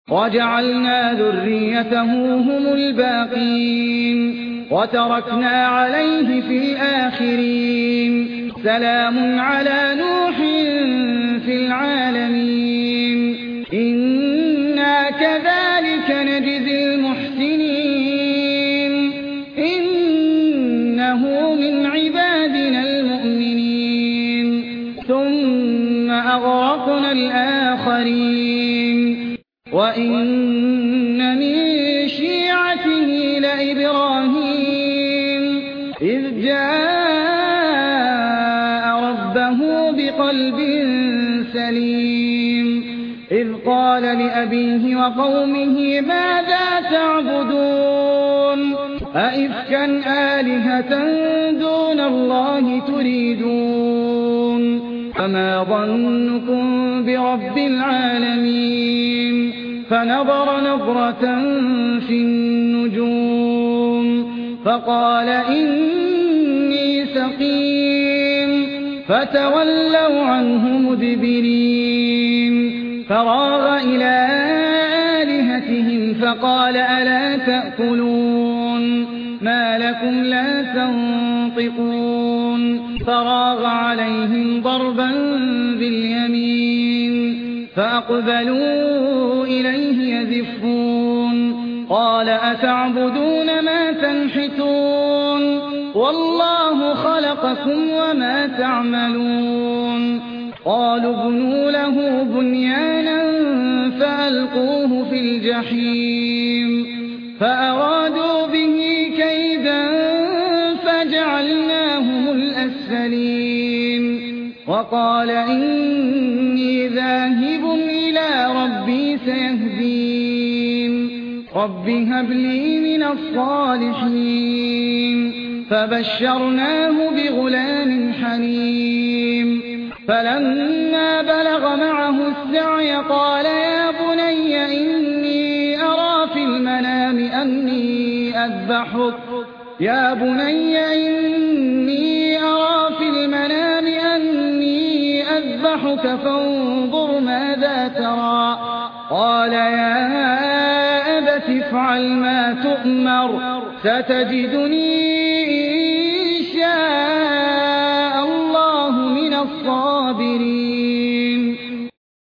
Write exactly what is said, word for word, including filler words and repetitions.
وجعلنا ذريته هم الباقين وتركنا عليه في الآخرين سلام على نوح في العالمين إنا كذلك نجزي المحسنين إنه من عبادنا المؤمنين ثم أغرقنا الآخرين وإن من شيعته لإبراهيم إذ جاء ربه بقلب سليم إذ قال لأبيه وقومه ماذا تعبدون أئفكا آلهة دون الله تريدون فما ظنكم برب العالمين فنظر نظرة في النجوم فقال إني سقيم فتولوا عنه مدبرين فراغ إلى آلهتهم فقال ألا تأكلون ما لكم لا تنطقون فراغ عليهم ضربا باليمين فأقبلوا إليه يزفون قال أتعبدون ما تنحتون والله خلقكم وما تعملون قالوا ابنوا له بنيانا فألقوه في الجحيم فأرادوا به كيدا فجعلناهم الأسفلين وقال إني ذاهب إلى ربي سيهدين رب هب لي من الصالحين فبشرناه بغلام حليم فلما بلغ معه السعي قال يا بني إني أرى في المنام أني أذبحك يا بني إني أرى في المنام أني أذبحك فانظر ماذا ترى قال يا أبت افعل ما تؤمر ستجدني إن شاء